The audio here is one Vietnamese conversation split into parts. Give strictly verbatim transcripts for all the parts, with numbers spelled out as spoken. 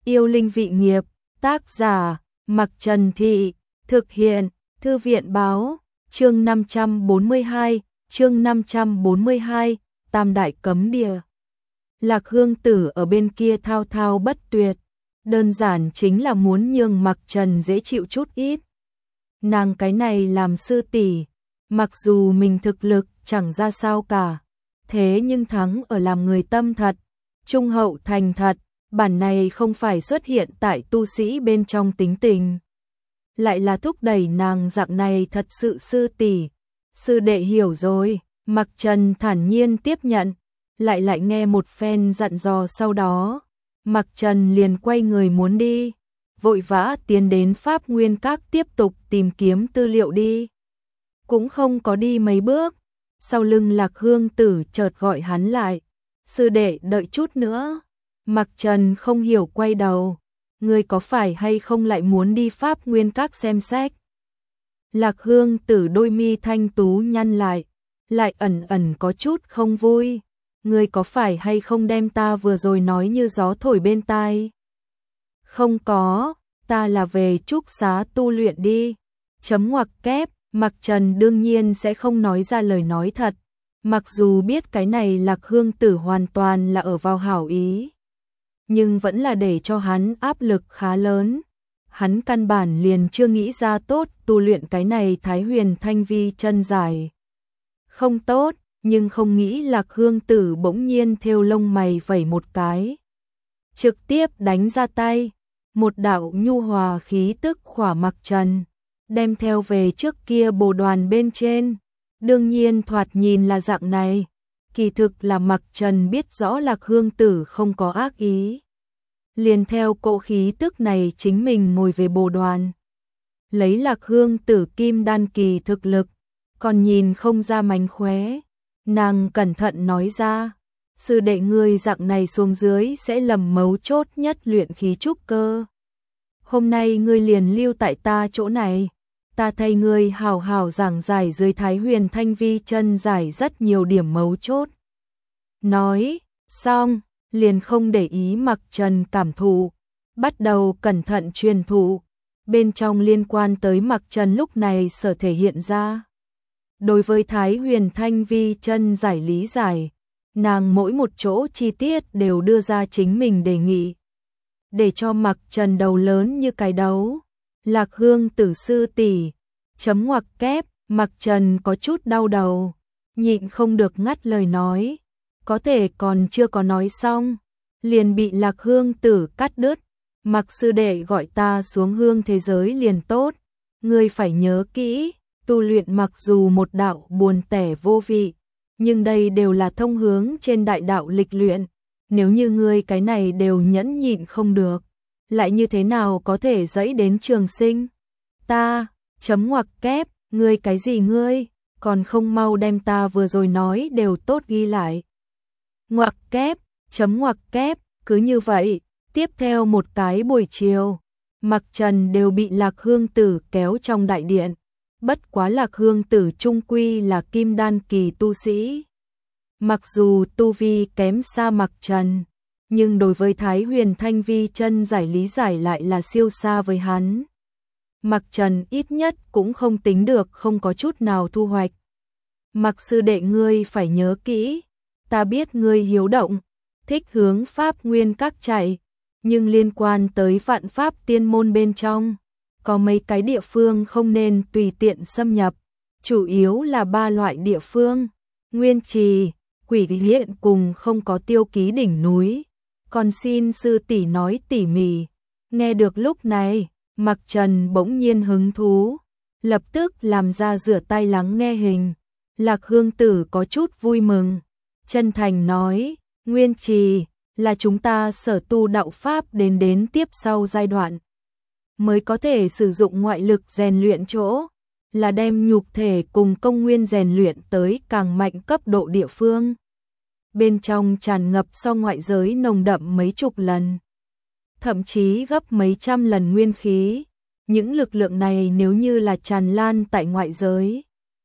Yêu linh vị nghiệp, tác giả, Mặc Trần Thị, thực hiện, Thư viện báo, chương năm trăm bốn mươi hai, chương năm trăm bốn mươi hai, Tam Đại Cấm Địa. Lạc Hương Tử ở bên kia thao thao bất tuyệt, đơn giản chính là muốn nhường Mặc Trần dễ chịu chút ít. Nàng cái này làm sư tỷ, mặc dù mình thực lực chẳng ra sao cả, thế nhưng thắng ở làm người tâm thật, trung hậu thành thật, bản này không phải xuất hiện tại tu sĩ bên trong tính tình. Lại là thúc đẩy nàng dạng này thật sự sư tỷ, sư đệ hiểu rồi, Mặc Trần thản nhiên tiếp nhận, lại lại nghe một phen dặn dò sau đó, Mặc Trần liền quay người muốn đi, vội vã tiến đến Pháp Nguyên Các tiếp tục tìm kiếm tư liệu đi. Cũng không có đi mấy bước, sau lưng Lạc Hương Tử chợt gọi hắn lại, sư đệ đợi chút nữa. Mặc Trần không hiểu quay đầu, ngươi có phải hay không lại muốn đi Pháp Nguyên Các xem xét? Lạc Hương Tử đôi mi thanh tú nhăn lại, lại ẩn ẩn có chút không vui, ngươi có phải hay không đem ta vừa rồi nói như gió thổi bên tai? Không có, ta là về trúc xá tu luyện đi. Chấm ngoặc kép, Mặc Trần đương nhiên sẽ không nói ra lời nói thật, mặc dù biết cái này Lạc Hương Tử hoàn toàn là ở vào hảo ý, nhưng vẫn là để cho hắn áp lực khá lớn. Hắn căn bản liền chưa nghĩ ra tốt tu luyện cái này Thái Huyền Thanh Vi chân giải. Không tốt, nhưng không nghĩ Lạc Hương Tử bỗng nhiên thêu lông mày vẩy một cái, trực tiếp đánh ra tay, một đạo nhu hòa khí tức khỏa Mặc Trần, đem theo về trước kia bồ đoàn bên trên. Đương nhiên thoạt nhìn là dạng này, kỳ thực là Mặc Trần biết rõ Lạc Hương Tử không có ác ý. Liền theo cỗ khí tức này chính mình ngồi về bồ đoàn. Lấy Lạc Hương Tử kim đan kỳ thực lực, còn nhìn không ra mánh khóe. Nàng cẩn thận nói ra, sư đệ ngươi dạng này xuống dưới sẽ lầm mấu chốt nhất luyện khí trúc cơ. Hôm nay ngươi liền lưu tại ta chỗ này, ta thay ngươi hào hào giảng giải dưới Thái Huyền Thanh Vi chân giải rất nhiều điểm mấu chốt. Nói xong, liền không để ý Mặc Trần cảm thụ, bắt đầu cẩn thận truyền thụ, bên trong liên quan tới Mặc Trần lúc này sở thể hiện ra. Đối với Thái Huyền Thanh Vi chân giải lý giải, nàng mỗi một chỗ chi tiết đều đưa ra chính mình đề nghị, để cho Mặc Trần đầu lớn như cái đấu. Lạc Hương Tử sư tỷ, chấm ngoặc kép, Mặc Trần có chút đau đầu, nhịn không được ngắt lời nói, có thể còn chưa có nói xong, liền bị Lạc Hương Tử cắt đứt. Mặc sư đệ gọi ta xuống hương thế giới liền tốt, ngươi phải nhớ kỹ, tu luyện mặc dù một đạo buồn tẻ vô vị, nhưng đây đều là thông hướng trên đại đạo lịch luyện, nếu như ngươi cái này đều nhẫn nhịn không được, lại như thế nào có thể dẫy đến trường sinh? Ta, chấm ngoặc kép, ngươi cái gì ngươi, còn không mau đem ta vừa rồi nói đều tốt ghi lại. Ngoặc kép, chấm ngoặc kép, cứ như vậy, tiếp theo một cái buổi chiều, Mặc Trần đều bị Lạc Hương Tử kéo trong đại điện. Bất quá Lạc Hương Tử trung quy là kim đan kỳ tu sĩ. Mặc dù tu vi kém xa Mặc Trần, nhưng đối với Thái Huyền Thanh Vi chân giải lý giải lại là siêu xa với hắn. Mặc Trần ít nhất cũng không tính được không có chút nào thu hoạch. Mặc sư đệ ngươi phải nhớ kỹ, ta biết ngươi hiếu động, thích hướng Pháp Nguyên Các chạy, nhưng liên quan tới vạn pháp tiên môn bên trong, có mấy cái địa phương không nên tùy tiện xâm nhập, chủ yếu là ba loại địa phương, Nguyên Trì, Quỷ Hiện cùng không có tiêu ký đỉnh núi. Còn xin sư tỷ nói tỉ mỉ. Nghe được lúc này, Mặc Trần bỗng nhiên hứng thú, lập tức làm ra rửa tay lắng nghe hình. Lạc Hương Tử có chút vui mừng, chân thành nói, Nguyên Trì là chúng ta sở tu đạo pháp đến đến tiếp sau giai đoạn mới có thể sử dụng ngoại lực rèn luyện chỗ, là đem nhục thể cùng công nguyên rèn luyện tới càng mạnh cấp độ địa phương. Bên trong tràn ngập so ngoại giới nồng đậm mấy chục lần, thậm chí gấp mấy trăm lần nguyên khí. Những lực lượng này nếu như là tràn lan tại ngoại giới,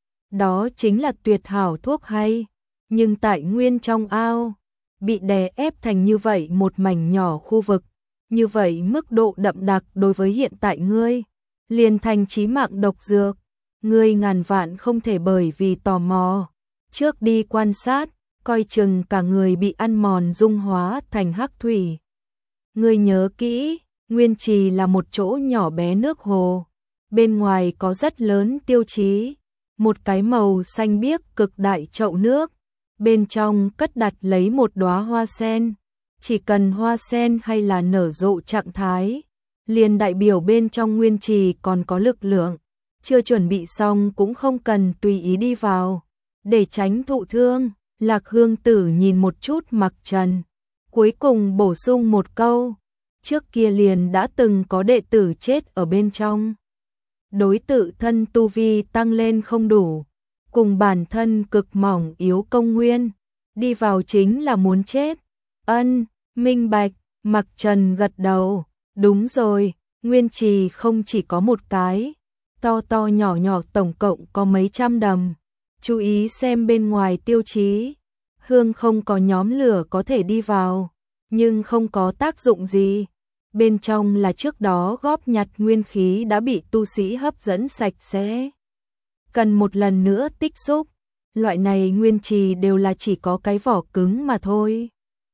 đó chính là tuyệt hảo thuốc hay, nhưng tại nguyên trong ao, bị đè ép thành như vậy một mảnh nhỏ khu vực, như vậy mức độ đậm đặc đối với hiện tại ngươi, liền thành chí mạng độc dược. Ngươi ngàn vạn không thể bởi vì tò mò, trước đi quan sát, coi chừng cả người bị ăn mòn dung hóa thành hắc thủy. Ngươi nhớ kỹ, Nguyên Trì là một chỗ nhỏ bé nước hồ, bên ngoài có rất lớn tiêu chí, một cái màu xanh biếc cực đại chậu nước, bên trong cất đặt lấy một đóa hoa sen, chỉ cần hoa sen hay là nở rộ trạng thái, liền đại biểu bên trong Nguyên Trì còn có lực lượng, chưa chuẩn bị xong cũng không cần tùy ý đi vào, để tránh thụ thương. Lạc Hương Tử nhìn một chút Mặc Trần, cuối cùng bổ sung một câu, trước kia liền đã từng có đệ tử chết ở bên trong. Đối tự thân tu vi tăng lên không đủ, cùng bản thân cực mỏng yếu công nguyên, đi vào chính là muốn chết. Ân, minh bạch, Mặc Trần gật đầu, đúng rồi, Nguyên Trì không chỉ có một cái, to to nhỏ nhỏ tổng cộng có mấy trăm đầm. Chú ý xem bên ngoài tiêu chí, hương không có nhóm lửa có thể đi vào, nhưng không có tác dụng gì. Bên trong là trước đó góp nhặt nguyên khí đã bị tu sĩ hấp dẫn sạch sẽ. Cần một lần nữa tích xúc, loại này nguyên trì đều là chỉ có cái vỏ cứng mà thôi.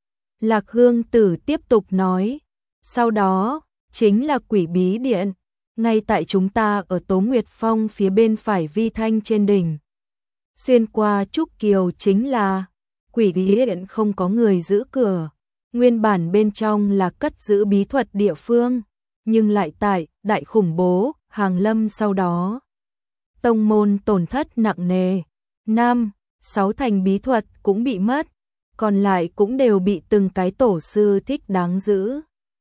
Lạc Hương Tử tiếp tục nói, sau đó, chính là Quỷ Bí Điện, ngay tại chúng ta ở Tố Nguyệt Phong phía bên phải Vi Thanh trên đỉnh. Xuyên qua Trúc Kiều chính là Quỷ Bí Điện, không có người giữ cửa, nguyên bản bên trong là cất giữ bí thuật địa phương, nhưng lại tại đại khủng bố hàng lâm sau đó. Tông môn tổn thất nặng nề, năm, sáu thành bí thuật cũng bị mất, còn lại cũng đều bị từng cái tổ sư thích đáng giữ.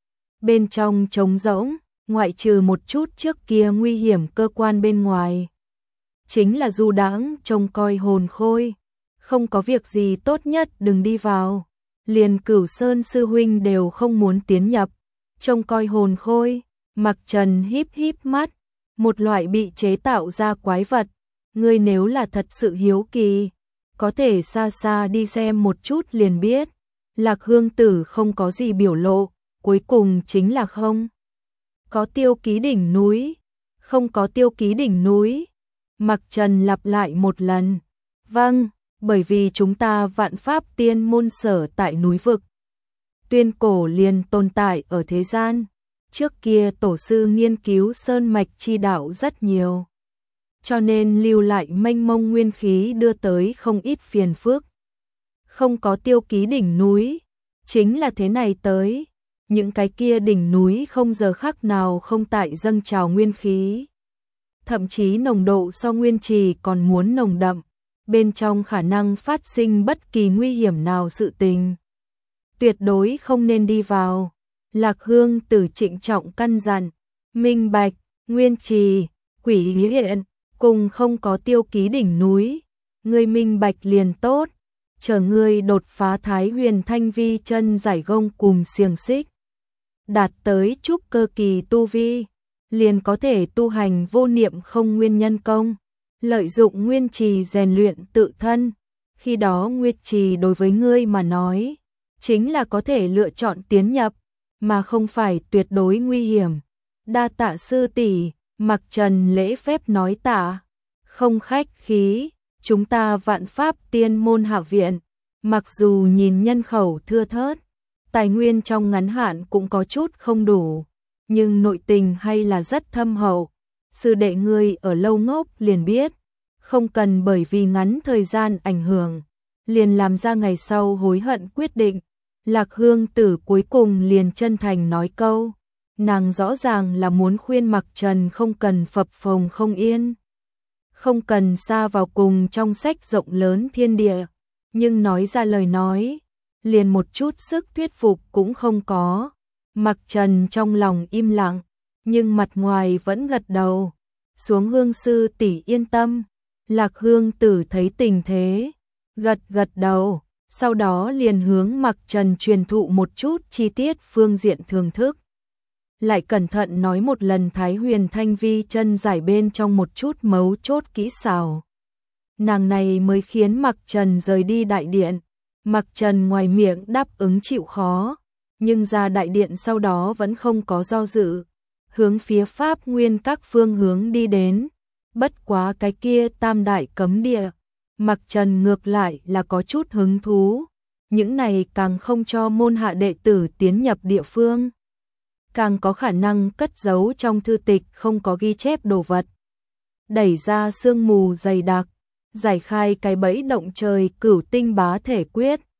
Bên trong trống rỗng, ngoại trừ một chút trước kia nguy hiểm cơ quan bên ngoài, chính là du đãng trông coi hồn khôi, không có việc gì tốt nhất đừng đi vào. Liền Cửu Sơn sư huynh đều không muốn tiến nhập, trông coi hồn khôi. Mặc Trần híp híp mắt, một loại bị chế tạo ra quái vật, ngươi nếu là thật sự hiếu kỳ, có thể xa xa đi xem một chút liền biết. Lạc Hương Tử không có gì biểu lộ, cuối cùng chính là không có tiêu ký đỉnh núi, không có tiêu ký đỉnh núi. Mặc Trần lặp lại một lần, vâng, bởi vì chúng ta Vạn Pháp Tiên môn sở tại núi vực. Tuyên cổ liền tồn tại ở thế gian, trước kia tổ sư nghiên cứu sơn mạch chi đạo rất nhiều, cho nên lưu lại mênh mông nguyên khí đưa tới không ít phiền phức. Không có tiêu ký đỉnh núi, chính là thế này tới, những cái kia đỉnh núi không giờ khắc nào không tại dâng trào nguyên khí. Thậm chí nồng độ so nguyên trì còn muốn nồng đậm, bên trong khả năng phát sinh bất kỳ nguy hiểm nào sự tình. Tuyệt đối không nên đi vào. Lạc Hương Tử trịnh trọng căn dặn, minh bạch, nguyên trì, Quỷ Bí Điện, cùng không có tiêu ký đỉnh núi. Ngươi minh bạch liền tốt, chờ ngươi đột phá Thái Huyền Thanh Vi chân giải gông cùng xiềng xích, đạt tới trúc cơ kỳ tu vi, liền có thể tu hành vô niệm không nguyên nhân công, lợi dụng nguyên trì rèn luyện tự thân. Khi đó nguyên trì đối với ngươi mà nói, chính là có thể lựa chọn tiến nhập, mà không phải tuyệt đối nguy hiểm. Đa tạ sư tỷ. Mặc Trần lễ phép nói tạ, không khách khí. Chúng ta Vạn Pháp Tiên môn hạ viện, mặc dù nhìn nhân khẩu thưa thớt, tài nguyên trong ngắn hạn cũng có chút không đủ, nhưng nội tình hay là rất thâm hậu. Sư đệ ngươi ở lâu ngốc liền biết, không cần bởi vì ngắn thời gian ảnh hưởng, liền làm ra ngày sau hối hận quyết định. Lạc Hương Tử cuối cùng liền chân thành nói câu, nàng rõ ràng là muốn khuyên Mặc Trần không cần phập phồng không yên, không cần xa vào cùng trong sách rộng lớn thiên địa, nhưng nói ra lời nói, liền một chút sức thuyết phục cũng không có. Mặc Trần trong lòng im lặng, nhưng mặt ngoài vẫn gật đầu. Xuống Hương sư tỷ yên tâm. Lạc Hương Tử thấy tình thế, gật gật đầu, sau đó liền hướng Mặc Trần truyền thụ một chút chi tiết phương diện thưởng thức. Lại cẩn thận nói một lần Thái Huyền Thanh Vi chân giải bên trong một chút mấu chốt kỹ xảo. Nàng này mới khiến Mặc Trần rời đi đại điện. Mặc Trần ngoài miệng đáp ứng chịu khó, nhưng ra đại điện sau đó vẫn không có do dự, hướng phía Pháp Nguyên các phương hướng đi đến. Bất quá cái kia tam đại cấm địa, Mặc Trần ngược lại là có chút hứng thú, những này càng không cho môn hạ đệ tử tiến nhập địa phương, càng có khả năng cất giấu trong thư tịch không có ghi chép đồ vật. Đẩy ra sương mù dày đặc, giải khai cái bẫy động trời Cửu Tinh Bá Thể Quyết,